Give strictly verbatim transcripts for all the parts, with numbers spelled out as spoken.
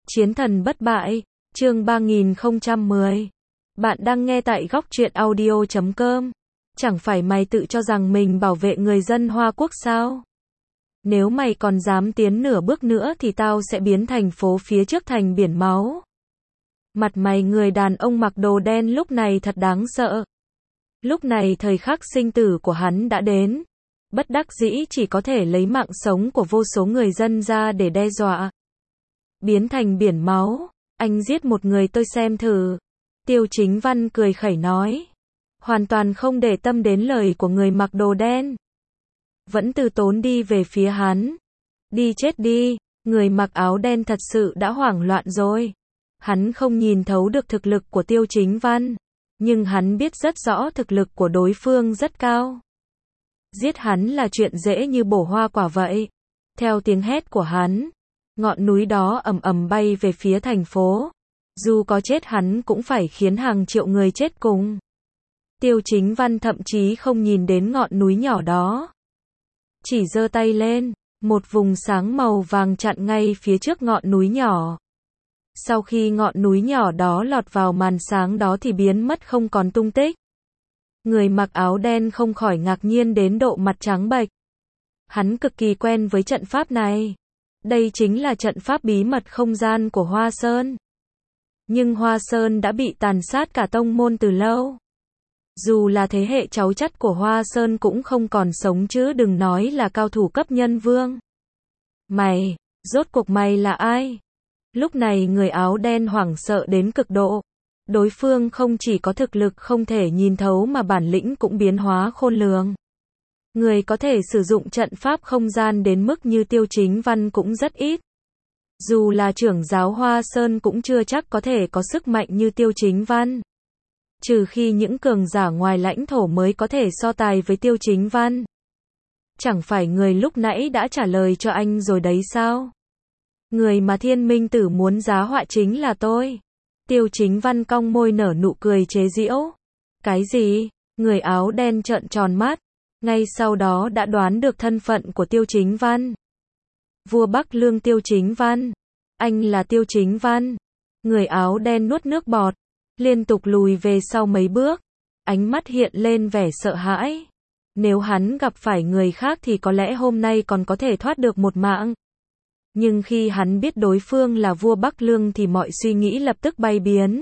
Chiến thần bất bại, chương ba nghìn không trăm mười. Bạn đang nghe tại góc truyện audio chấm com. Chẳng phải mày tự cho rằng mình bảo vệ người dân Hoa Quốc sao? Nếu mày còn dám tiến nửa bước nữa thì tao sẽ biến thành phố phía trước thành biển máu. Mặt mày người đàn ông mặc đồ đen lúc này thật đáng sợ. Lúc này thời khắc sinh tử của hắn đã đến. Bất đắc dĩ chỉ có thể lấy mạng sống của vô số người dân ra để đe dọa. Biến thành biển máu, anh giết một người tôi xem thử. Tiêu Chính Văn cười khẩy nói. Hoàn toàn không để tâm đến lời của người mặc đồ đen. Vẫn từ tốn đi về phía hắn. Đi chết đi, người mặc áo đen thật sự đã hoảng loạn rồi. Hắn không nhìn thấu được thực lực của Tiêu Chính Văn. Nhưng hắn biết rất rõ thực lực của đối phương rất cao. Giết hắn là chuyện dễ như bổ hoa quả vậy. Theo tiếng hét của hắn, ngọn núi đó ầm ầm bay về phía thành phố. Dù có chết hắn cũng phải khiến hàng triệu người chết cùng. Tiêu Chính Văn thậm chí không nhìn đến ngọn núi nhỏ đó. Chỉ giơ tay lên, một vùng sáng màu vàng chặn ngay phía trước ngọn núi nhỏ. Sau khi ngọn núi nhỏ đó lọt vào màn sáng đó thì biến mất không còn tung tích. Người mặc áo đen không khỏi ngạc nhiên đến độ mặt trắng bệch. Hắn cực kỳ quen với trận pháp này. Đây chính là trận pháp bí mật không gian của Hoa Sơn. Nhưng Hoa Sơn đã bị tàn sát cả tông môn từ lâu. Dù là thế hệ cháu chắt của Hoa Sơn cũng không còn sống chứ đừng nói là cao thủ cấp nhân vương. Mày, rốt cuộc mày là ai? Lúc này người áo đen hoảng sợ đến cực độ. Đối phương không chỉ có thực lực không thể nhìn thấu mà bản lĩnh cũng biến hóa khôn lường. Người có thể sử dụng trận pháp không gian đến mức như Tiêu Chính Văn cũng rất ít. Dù là trưởng giáo Hoa Sơn cũng chưa chắc có thể có sức mạnh như Tiêu Chính Văn. Trừ khi những cường giả ngoài lãnh thổ mới có thể so tài với Tiêu Chính Văn. Chẳng phải người lúc nãy đã trả lời cho anh rồi đấy sao? Người mà Thiên Minh Tử muốn giá họa chính là tôi. Tiêu Chính Văn cong môi nở nụ cười chế giễu. Cái gì? Người áo đen trợn tròn mắt. Ngay sau đó đã đoán được thân phận của Tiêu Chính Văn. Vua Bắc Lương Tiêu Chính Văn. Anh là Tiêu Chính Văn. Người áo đen nuốt nước bọt. Liên tục lùi về sau mấy bước. Ánh mắt hiện lên vẻ sợ hãi. Nếu hắn gặp phải người khác thì có lẽ hôm nay còn có thể thoát được một mạng. Nhưng khi hắn biết đối phương là vua Bắc Lương thì mọi suy nghĩ lập tức bay biến.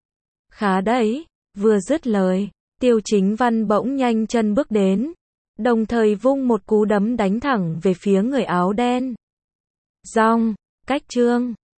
Khá đấy, vừa dứt lời, Tiêu Chính Văn bỗng nhanh chân bước đến. Đồng thời vung một cú đấm đánh thẳng về phía người áo đen. Rong, cách trương,